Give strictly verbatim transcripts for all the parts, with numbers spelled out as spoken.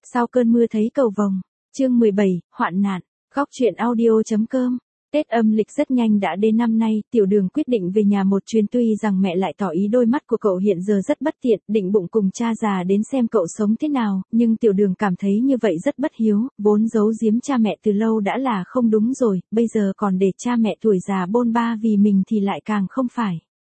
Sau cơn mưa thấy cầu vồng. Chương mười bảy, hoạn nạn. Góc truyện audio.com. Tết âm lịch rất nhanh đã đến năm nay, Tiểu Đường quyết định về nhà một chuyến, tuy rằng mẹ lại tỏ ý đôi mắt của cậu hiện giờ rất bất tiện, định bụng cùng cha già đến xem cậu sống thế nào, nhưng Tiểu Đường cảm thấy như vậy rất bất hiếu, vốn giấu giếm cha mẹ từ lâu đã là không đúng rồi, bây giờ còn để cha mẹ tuổi già bôn ba vì mình thì lại càng không phải.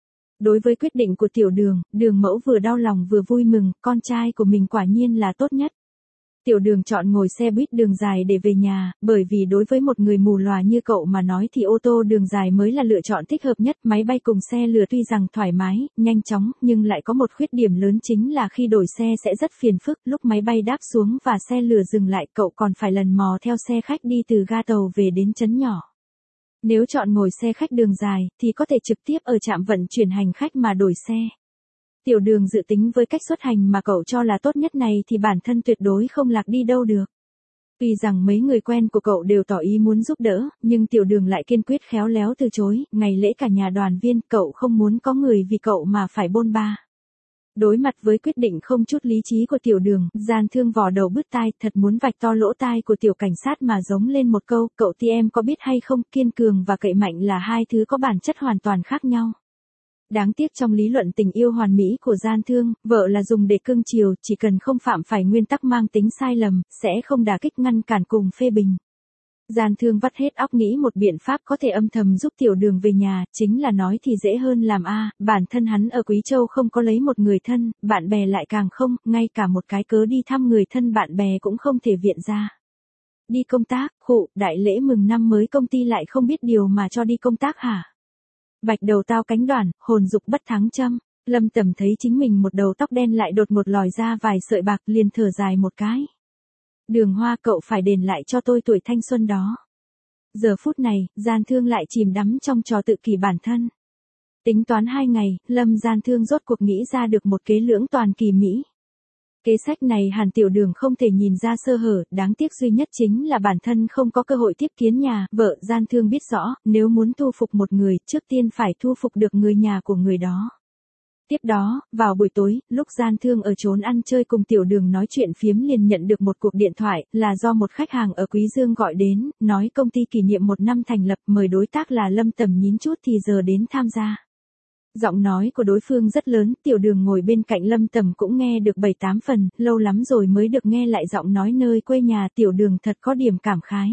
Đối với quyết định của Tiểu Đường, Đường Mẫu vừa đau lòng vừa vui mừng, con trai của mình quả nhiên là tốt nhất. Tiểu Đường chọn ngồi xe buýt đường dài để về nhà, bởi vì đối với một người mù lòa như cậu mà nói thì ô tô đường dài mới là lựa chọn thích hợp nhất. Máy bay cùng xe lửa tuy rằng thoải mái, nhanh chóng, nhưng lại có một khuyết điểm lớn chính là khi đổi xe sẽ rất phiền phức. Lúc máy bay đáp xuống và xe lửa dừng lại, cậu còn phải lần mò theo xe khách đi từ ga tàu về đến trấn nhỏ. Nếu chọn ngồi xe khách đường dài, thì có thể trực tiếp ở trạm vận chuyển hành khách mà đổi xe. Tiểu Đường dự tính với cách xuất hành mà cậu cho là tốt nhất này thì bản thân tuyệt đối không lạc đi đâu được. Tuy rằng mấy người quen của cậu đều tỏ ý muốn giúp đỡ, nhưng Tiểu Đường lại kiên quyết khéo léo từ chối, ngày lễ cả nhà đoàn viên, cậu không muốn có người vì cậu mà phải bôn ba. Đối mặt với quyết định không chút lý trí của Tiểu Đường, Gian Thương vò đầu bứt tai, thật muốn vạch to lỗ tai của tiểu cảnh sát mà giống lên một câu, cậu thì em có biết hay không, kiên cường và cậy mạnh là hai thứ có bản chất hoàn toàn khác nhau. Đáng tiếc trong lý luận tình yêu hoàn mỹ của Gian Thương, vợ là dùng để cưng chiều, chỉ cần không phạm phải nguyên tắc mang tính sai lầm, sẽ không đả kích ngăn cản cùng phê bình. Gian Thương vắt hết óc nghĩ một biện pháp có thể âm thầm giúp Tiểu Đường về nhà, chính là nói thì dễ hơn làm a, bản thân hắn ở Quý Châu không có lấy một người thân, bạn bè lại càng không, ngay cả một cái cớ đi thăm người thân bạn bè cũng không thể viện ra. Đi công tác, khụ, đại lễ mừng năm mới công ty lại không biết điều mà cho đi công tác hả? Bạch đầu tao cánh đoản, hồn dục bất thắng châm. Lâm Tầm thấy chính mình một đầu tóc đen lại đột ngột lòi ra vài sợi bạc, liền thở dài một cái. Đường Hoa, cậu phải đền lại cho tôi tuổi thanh xuân đó. Giờ phút này, Gian Thương lại chìm đắm trong trò tự kỷ bản thân. Tính toán hai ngày, Lâm Gian Thương rốt cuộc nghĩ ra được một kế lưỡng toàn kỳ mỹ. Kế sách này hẳn Tiểu Đường không thể nhìn ra sơ hở, đáng tiếc duy nhất chính là bản thân không có cơ hội tiếp kiến nhà, vợ Gian Thương biết rõ, nếu muốn thu phục một người, trước tiên phải thu phục được người nhà của người đó. Tiếp đó, vào buổi tối, lúc Gian Thương ở trốn ăn chơi cùng Tiểu Đường nói chuyện phiếm liền nhận được một cuộc điện thoại, là do một khách hàng ở Quý Dương gọi đến, nói công ty kỷ niệm một năm thành lập, mời đối tác là Lâm Tầm nhín chút thì giờ đến tham gia. Giọng nói của đối phương rất lớn, Tiểu Đường ngồi bên cạnh Lâm Tầm cũng nghe được bảy tám phần, lâu lắm rồi mới được nghe lại giọng nói nơi quê nhà, Tiểu Đường thật có điểm cảm khái.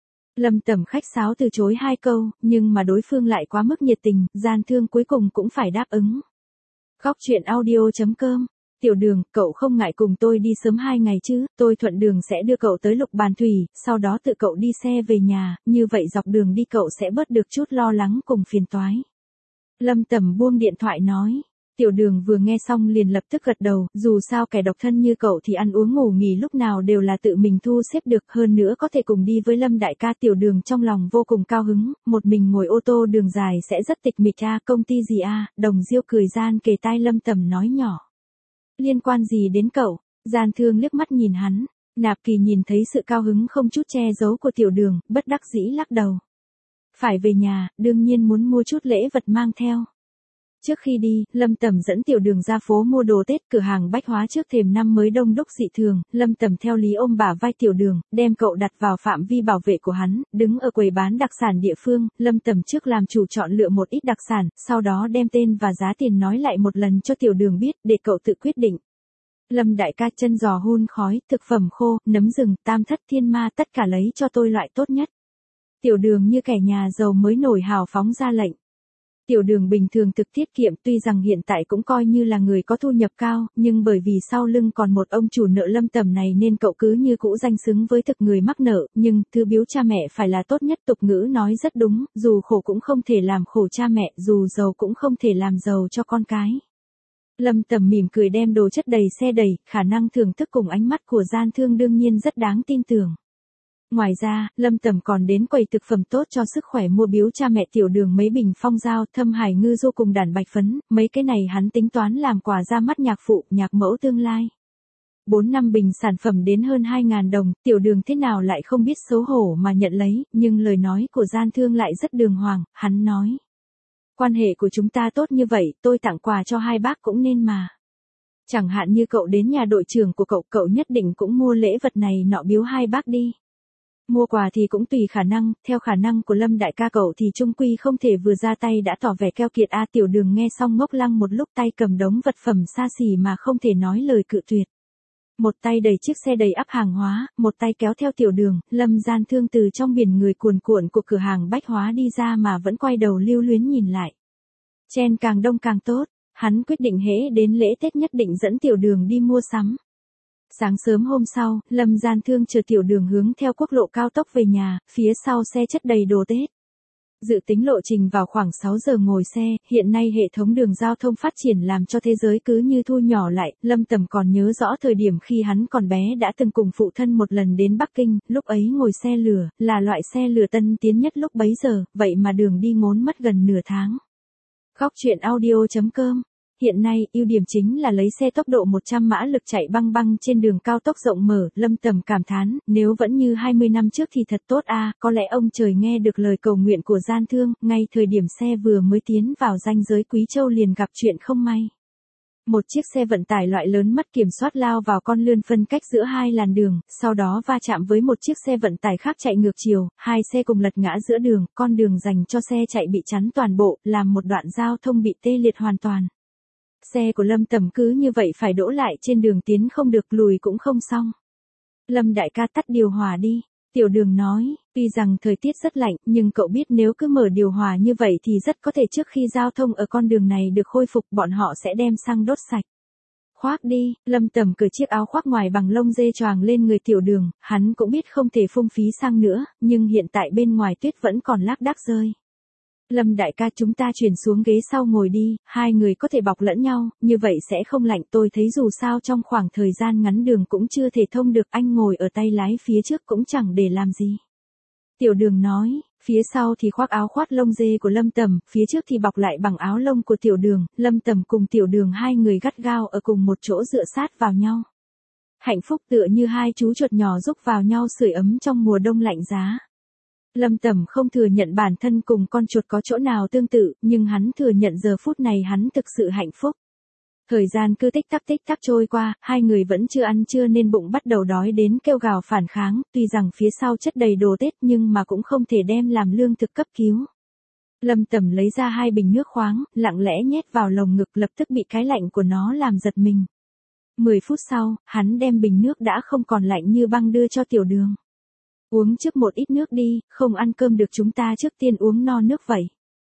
Lâm Tầm khách sáo từ chối hai câu, nhưng mà đối phương lại quá mức nhiệt tình, Gian Thương cuối cùng cũng phải đáp ứng. Góc truyện audio.com. Tiểu Đường, cậu không ngại cùng tôi đi sớm hai ngày chứ, tôi thuận đường sẽ đưa cậu tới Lục Bàn Thủy, sau đó tự cậu đi xe về nhà, như vậy dọc đường đi cậu sẽ bớt được chút lo lắng cùng phiền toái. Lâm Tầm buông điện thoại nói. Tiểu Đường vừa nghe xong liền lập tức gật đầu, dù sao kẻ độc thân như cậu thì ăn uống ngủ nghỉ lúc nào đều là tự mình thu xếp được, hơn nữa có thể cùng đi với Lâm đại ca. Tiểu Đường trong lòng vô cùng cao hứng, một mình ngồi ô tô đường dài sẽ rất tịch mịch a, công ty gì a, Đồng Diêu cười gian kề tai Lâm Tầm nói nhỏ. Liên quan gì đến cậu? Gian Thương liếc mắt nhìn hắn, Nạp Kỳ nhìn thấy sự cao hứng không chút che giấu của Tiểu Đường, bất đắc dĩ lắc đầu. Phải về nhà, đương nhiên muốn mua chút lễ vật mang theo. Trước khi đi, Lâm Tầm dẫn Tiểu Đường ra phố mua đồ Tết, cửa hàng bách hóa trước thềm năm mới đông đúc dị thường, Lâm Tầm theo lý ôm bả vai Tiểu Đường, đem cậu đặt vào phạm vi bảo vệ của hắn, đứng ở quầy bán đặc sản địa phương, Lâm Tầm trước làm chủ chọn lựa một ít đặc sản, sau đó đem tên và giá tiền nói lại một lần cho Tiểu Đường biết, để cậu tự quyết định. Lâm đại ca, chân giò hun khói, thực phẩm khô, nấm rừng, tam thất thiên ma, tất cả lấy cho tôi loại tốt nhất. Tiểu Đường như kẻ nhà giàu mới nổi hào phóng ra lệnh. Tiểu Đường bình thường thực tiết kiệm, tuy rằng hiện tại cũng coi như là người có thu nhập cao, nhưng bởi vì sau lưng còn một ông chủ nợ Lâm Tầm này nên cậu cứ như cũ danh xứng với thực người mắc nợ, nhưng thứ biếu cha mẹ phải là tốt nhất, tục ngữ nói rất đúng, dù khổ cũng không thể làm khổ cha mẹ, dù giàu cũng không thể làm giàu cho con cái. Lâm Tầm mỉm cười đem đồ chất đầy xe đẩy, khả năng thưởng thức cùng ánh mắt của Gian Thương đương nhiên rất đáng tin tưởng. Ngoài ra, Lâm Tầm còn đến quầy thực phẩm tốt cho sức khỏe mua biếu cha mẹ Tiểu Đường mấy bình phong dao, thâm hải ngư du cùng đàn bạch phấn, mấy cái này hắn tính toán làm quà ra mắt nhạc phụ, nhạc mẫu tương lai. Bốn năm bình sản phẩm đến hơn hai ngàn đồng, Tiểu Đường thế nào lại không biết xấu hổ mà nhận lấy, nhưng lời nói của Gian Thương lại rất đường hoàng, hắn nói. Quan hệ của chúng ta tốt như vậy, tôi tặng quà cho hai bác cũng nên mà. Chẳng hạn như cậu đến nhà đội trưởng của cậu, cậu nhất định cũng mua lễ vật này nọ biếu hai bác đi. Mua quà thì cũng tùy khả năng, theo khả năng của Lâm đại ca cậu thì trung quy không thể vừa ra tay đã tỏ vẻ keo kiệt a. Tiểu Đường nghe xong ngốc lăng một lúc, tay cầm đống vật phẩm xa xỉ mà không thể nói lời cự tuyệt. Một tay đẩy chiếc xe đầy ắp hàng hóa, một tay kéo theo Tiểu Đường. Lâm Gian Thương từ trong biển người cuồn cuộn của cửa hàng bách hóa đi ra mà vẫn quay đầu lưu luyến nhìn lại. Chen càng đông càng tốt, hắn quyết định hễ đến lễ Tết nhất định dẫn Tiểu Đường đi mua sắm. Sáng sớm hôm sau, Lâm Gian Thương chờ Tiểu Đường hướng theo quốc lộ cao tốc về nhà, phía sau xe chất đầy đồ Tết. Dự tính lộ trình vào khoảng sáu giờ ngồi xe, hiện nay hệ thống đường giao thông phát triển làm cho thế giới cứ như thu nhỏ lại. Lâm Tầm còn nhớ rõ thời điểm khi hắn còn bé đã từng cùng phụ thân một lần đến Bắc Kinh, lúc ấy ngồi xe lửa, là loại xe lửa tân tiến nhất lúc bấy giờ, vậy mà đường đi ngốn mất gần nửa tháng. Góc truyện audio chấm com. Hiện nay, ưu điểm chính là lấy xe tốc độ một trăm mã lực chạy băng băng trên đường cao tốc rộng mở. Lâm Tầm cảm thán, nếu vẫn như hai mươi năm trước thì thật tốt a. Có lẽ ông trời nghe được lời cầu nguyện của Gian Thương, ngay thời điểm xe vừa mới tiến vào ranh giới Quý Châu liền gặp chuyện không may. Một chiếc xe vận tải loại lớn mất kiểm soát lao vào con lươn phân cách giữa hai làn đường, sau đó va chạm với một chiếc xe vận tải khác chạy ngược chiều, hai xe cùng lật ngã giữa đường, con đường dành cho xe chạy bị chắn toàn bộ, làm một đoạn giao thông bị tê liệt hoàn toàn. Xe của Lâm Tầm cứ như vậy phải đỗ lại trên đường, tiến không được lùi cũng không xong. Lâm đại ca tắt điều hòa đi. Tiểu Đường nói, tuy rằng thời tiết rất lạnh, nhưng cậu biết nếu cứ mở điều hòa như vậy thì rất có thể trước khi giao thông ở con đường này được khôi phục bọn họ sẽ đem xăng đốt sạch. Khoác đi, Lâm Tầm cởi chiếc áo khoác ngoài bằng lông dê choàng lên người Tiểu Đường, hắn cũng biết không thể phung phí xăng nữa, nhưng hiện tại bên ngoài tuyết vẫn còn lác đác rơi. Lâm đại ca chúng ta chuyển xuống ghế sau ngồi đi, hai người có thể bọc lẫn nhau, như vậy sẽ không lạnh. Tôi thấy dù sao trong khoảng thời gian ngắn đường cũng chưa thể thông được, anh ngồi ở tay lái phía trước cũng chẳng để làm gì. Tiểu Đường nói, phía sau thì khoác áo khoác lông dê của Lâm Tầm, phía trước thì bọc lại bằng áo lông của Tiểu Đường. Lâm Tầm cùng Tiểu Đường hai người gắt gao ở cùng một chỗ dựa sát vào nhau. Hạnh phúc tựa như hai chú chuột nhỏ giúp vào nhau sưởi ấm trong mùa đông lạnh giá. Lâm Tầm không thừa nhận bản thân cùng con chuột có chỗ nào tương tự, nhưng hắn thừa nhận giờ phút này hắn thực sự hạnh phúc. Thời gian cứ tích tắc tích tắc trôi qua, hai người vẫn chưa ăn trưa nên bụng bắt đầu đói đến kêu gào phản kháng, tuy rằng phía sau chất đầy đồ Tết nhưng mà cũng không thể đem làm lương thực cấp cứu. Lâm Tầm lấy ra hai bình nước khoáng, lặng lẽ nhét vào lồng ngực, lập tức bị cái lạnh của nó làm giật mình. Mười phút sau, hắn đem bình nước đã không còn lạnh như băng đưa cho Tiểu Đường. Uống trước một ít nước đi, không ăn cơm được chúng ta trước tiên uống no nước vậy.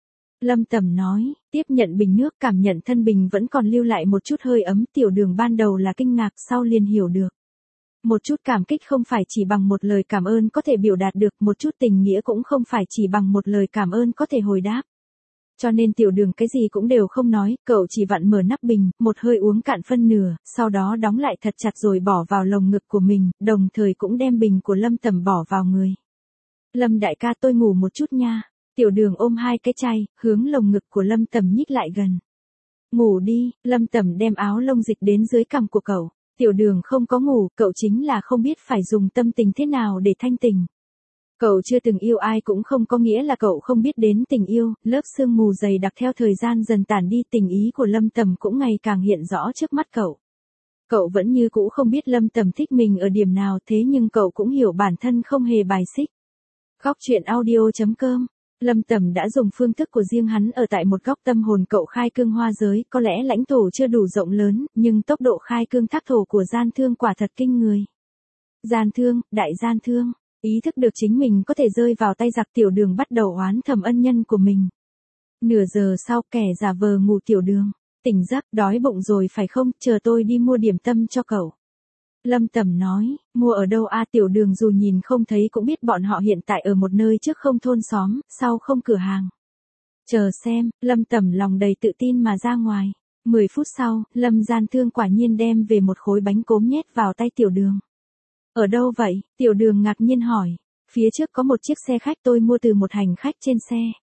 Lâm Tầm nói, tiếp nhận bình nước, cảm nhận thân bình vẫn còn lưu lại một chút hơi ấm. Tiểu Đường ban đầu là kinh ngạc, sau liền hiểu được. Một chút cảm kích không phải chỉ bằng một lời cảm ơn có thể biểu đạt được, một chút tình nghĩa cũng không phải chỉ bằng một lời cảm ơn có thể hồi đáp. Cho nên Tiểu Đường cái gì cũng đều không nói, cậu chỉ vặn mở nắp bình, một hơi uống cạn phân nửa, sau đó đóng lại thật chặt rồi bỏ vào lồng ngực của mình, đồng thời cũng đem bình của Lâm Tầm bỏ vào người. Lâm đại ca tôi ngủ một chút nha. Tiểu Đường ôm hai cái chai, hướng lồng ngực của Lâm Tầm nhích lại gần. Ngủ đi, Lâm Tầm đem áo lông dịch đến dưới cằm của cậu. Tiểu Đường không có ngủ, cậu chính là không biết phải dùng tâm tình thế nào để thanh tình. Cậu chưa từng yêu ai cũng không có nghĩa là cậu không biết đến tình yêu, lớp sương mù dày đặc theo thời gian dần tản đi, tình ý của Lâm Tầm cũng ngày càng hiện rõ trước mắt cậu. Cậu vẫn như cũ không biết Lâm Tầm thích mình ở điểm nào, thế nhưng cậu cũng hiểu bản thân không hề bài xích. Góc truyện audio chấm com. Lâm Tầm đã dùng phương thức của riêng hắn ở tại một góc tâm hồn cậu khai cương hoa giới, có lẽ lãnh thổ chưa đủ rộng lớn, nhưng tốc độ khai cương thác thổ của Gian Thương quả thật kinh người. Gian Thương, đại Gian Thương. Ý thức được chính mình có thể rơi vào tay giặc, Tiểu Đường bắt đầu oán thầm ân nhân của mình. Nửa giờ sau, kẻ giả vờ ngủ Tiểu Đường. Tỉnh giấc, đói bụng rồi phải không, chờ tôi đi mua điểm tâm cho cậu. Lâm Tầm nói, mua ở đâu a? Tiểu Đường dù nhìn không thấy cũng biết bọn họ hiện tại ở một nơi trước không thôn xóm, sau không cửa hàng. Chờ xem, Lâm Tầm lòng đầy tự tin mà ra ngoài. Mười phút sau, Lâm Gian Thương quả nhiên đem về một khối bánh cốm nhét vào tay Tiểu Đường. Ở đâu vậy? Tiểu Đường ngạc nhiên hỏi. Phía trước có một chiếc xe khách, tôi mua từ một hành khách trên xe.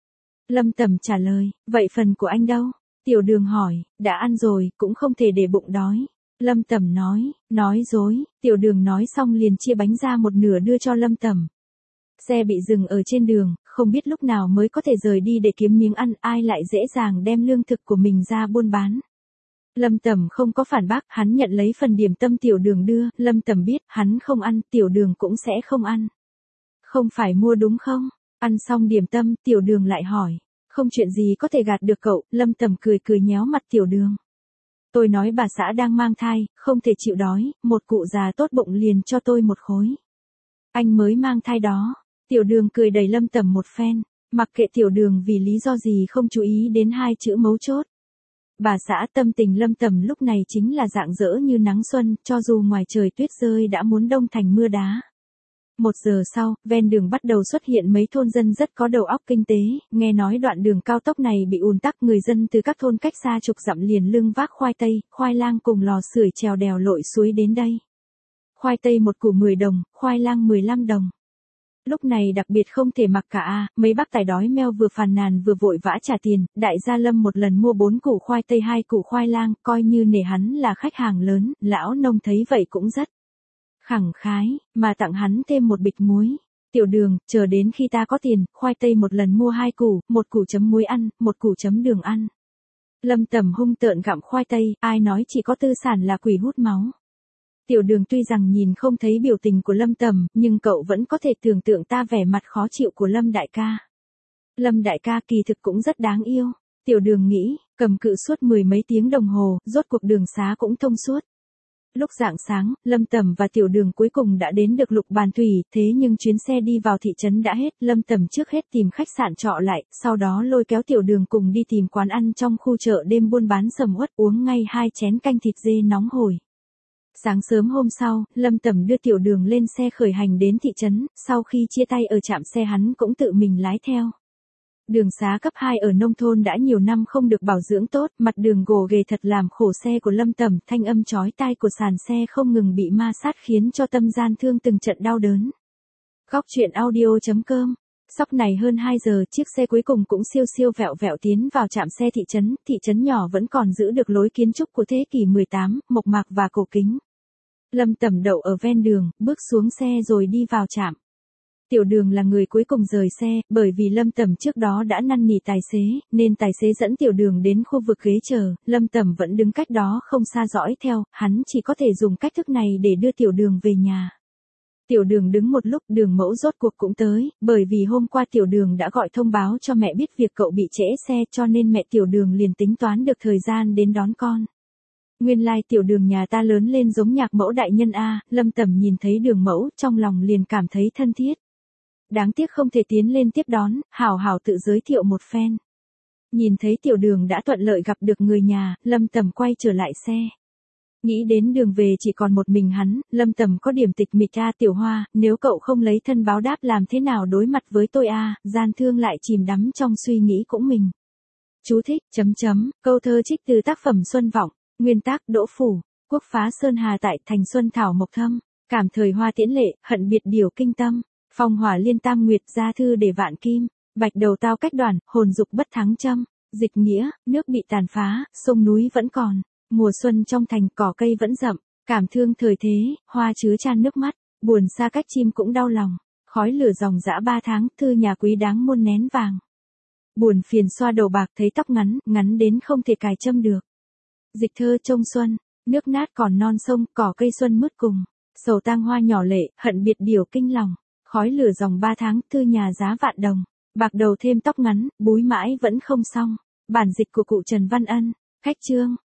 Lâm Tầm trả lời, vậy phần của anh đâu? Tiểu Đường hỏi, đã ăn rồi, cũng không thể để bụng đói. Lâm Tầm nói, nói dối. Tiểu Đường nói xong liền chia bánh ra một nửa đưa cho Lâm Tầm. Xe bị dừng ở trên đường, không biết lúc nào mới có thể rời đi để kiếm miếng ăn, ai lại dễ dàng đem lương thực của mình ra buôn bán. Lâm Tầm không có phản bác, hắn nhận lấy phần điểm tâm Tiểu Đường đưa, Lâm Tầm biết, hắn không ăn, Tiểu Đường cũng sẽ không ăn. Không phải mua đúng không? Ăn xong điểm tâm, Tiểu Đường lại hỏi. Không chuyện gì có thể gạt được cậu, Lâm Tầm cười cười nhéo mặt Tiểu Đường. Tôi nói bà xã đang mang thai, không thể chịu đói, một cụ già tốt bụng liền cho tôi một khối. Anh mới mang thai đó. Tiểu Đường cười đầy Lâm Tầm một phen, mặc kệ Tiểu Đường vì lý do gì không chú ý đến hai chữ mấu chốt. Bà xã tâm tình Lâm Tầm lúc này chính là rạng rỡ như nắng xuân, cho dù ngoài trời tuyết rơi đã muốn đông thành mưa đá. Một giờ sau, ven đường bắt đầu xuất hiện mấy thôn dân rất có đầu óc kinh tế, nghe nói đoạn đường cao tốc này bị ùn tắc, người dân từ các thôn cách xa chục dặm liền lưng vác khoai tây, khoai lang cùng lò sưởi trèo đèo lội suối đến đây. Khoai tây một củ mười đồng, khoai lang mười lăm đồng. Lúc này đặc biệt không thể mặc cả a, mấy bác tài đói meo vừa phàn nàn vừa vội vã trả tiền, đại gia Lâm một lần mua bốn củ khoai tây hai củ khoai lang, coi như nể hắn là khách hàng lớn, lão nông thấy vậy cũng rất khẳng khái, mà tặng hắn thêm một bịch muối. Tiểu Đường, chờ đến khi ta có tiền, khoai tây một lần mua hai củ, một củ chấm muối ăn, một củ chấm đường ăn. Lâm Tầm hung tợn gặm khoai tây, ai nói chỉ có tư sản là quỷ hút máu. Tiểu Đường tuy rằng nhìn không thấy biểu tình của Lâm Tầm, nhưng cậu vẫn có thể tưởng tượng ta vẻ mặt khó chịu của Lâm đại ca. Lâm đại ca kỳ thực cũng rất đáng yêu. Tiểu Đường nghĩ, cầm cự suốt mười mấy tiếng đồng hồ, rốt cuộc đường xá cũng thông suốt. Lúc rạng sáng, Lâm Tầm và Tiểu Đường cuối cùng đã đến được Lục Bàn Thủy, thế nhưng chuyến xe đi vào thị trấn đã hết, Lâm Tầm trước hết tìm khách sạn trọ lại, sau đó lôi kéo Tiểu Đường cùng đi tìm quán ăn trong khu chợ đêm buôn bán sầm uất, uống ngay hai chén canh thịt dê nóng hổi. Sáng sớm hôm sau, Lâm Tầm đưa Tiểu Đường lên xe khởi hành đến thị trấn, sau khi chia tay ở trạm xe hắn cũng tự mình lái theo. Đường xá cấp hai ở nông thôn đã nhiều năm không được bảo dưỡng tốt, mặt đường gồ ghề thật làm khổ xe của Lâm Tầm, thanh âm chói tai của sàn xe không ngừng bị ma sát khiến cho tâm gian thương từng trận đau đớn. Góc truyện audio chấm com. Sóc này hơn hai giờ, chiếc xe cuối cùng cũng siêu siêu vẹo vẹo tiến vào trạm xe thị trấn, thị trấn nhỏ vẫn còn giữ được lối kiến trúc của thế kỷ mười tám, mộc mạc và cổ kính. Lâm Tầm đậu ở ven đường, bước xuống xe rồi đi vào trạm. Tiểu Đường là người cuối cùng rời xe, bởi vì Lâm Tầm trước đó đã năn nỉ tài xế, nên tài xế dẫn Tiểu Đường đến khu vực ghế chờ, Lâm Tầm vẫn đứng cách đó không xa dõi theo, hắn chỉ có thể dùng cách thức này để đưa Tiểu Đường về nhà. Tiểu Đường đứng một lúc, Đường mẫu rốt cuộc cũng tới, bởi vì hôm qua Tiểu Đường đã gọi thông báo cho mẹ biết việc cậu bị trễ xe cho nên mẹ Tiểu Đường liền tính toán được thời gian đến đón con. Nguyên lai Tiểu Đường nhà ta lớn lên giống nhạc mẫu đại nhân a, Lâm Tầm nhìn thấy Đường mẫu trong lòng liền cảm thấy thân thiết. Đáng tiếc không thể tiến lên tiếp đón, hảo hảo tự giới thiệu một phen. Nhìn thấy Tiểu Đường đã thuận lợi gặp được người nhà, Lâm Tầm quay trở lại xe. Nghĩ đến đường về chỉ còn một mình hắn, Lâm Tầm có điểm tịch mịch a, Tiểu Hoa, nếu cậu không lấy thân báo đáp làm thế nào đối mặt với tôi a, gian thương lại chìm đắm trong suy nghĩ cũng mình. Chú thích, chấm chấm, câu thơ trích từ tác phẩm Xuân Vọng, nguyên tác Đỗ Phủ, quốc phá Sơn Hà tại thành Xuân Thảo Mộc Thâm, cảm thời hoa tiễn lệ, hận biệt điều kinh tâm. Phong hỏa liên tam nguyệt, gia thư để vạn kim, bạch đầu tao cách đoàn, hồn dục bất thắng châm, dịch nghĩa, nước bị tàn phá, sông núi vẫn còn, mùa xuân trong thành cỏ cây vẫn rậm, cảm thương thời thế, hoa chứa chan nước mắt, buồn xa cách chim cũng đau lòng, khói lửa dòng dã ba tháng, thư nhà quý đáng muôn nén vàng. Buồn phiền xoa đầu bạc thấy tóc ngắn, ngắn đến không thể cài châm được. Dịch thơ trông xuân, nước nát còn non sông, cỏ cây xuân mướt cùng, sầu tang hoa nhỏ lệ, hận biệt điều kinh lòng. Khói lửa dòng ba tháng, thư nhà giá vạn đồng, bạc đầu thêm tóc ngắn, búi mãi vẫn không xong. Bản dịch của cụ Trần Văn Ân, cách chương.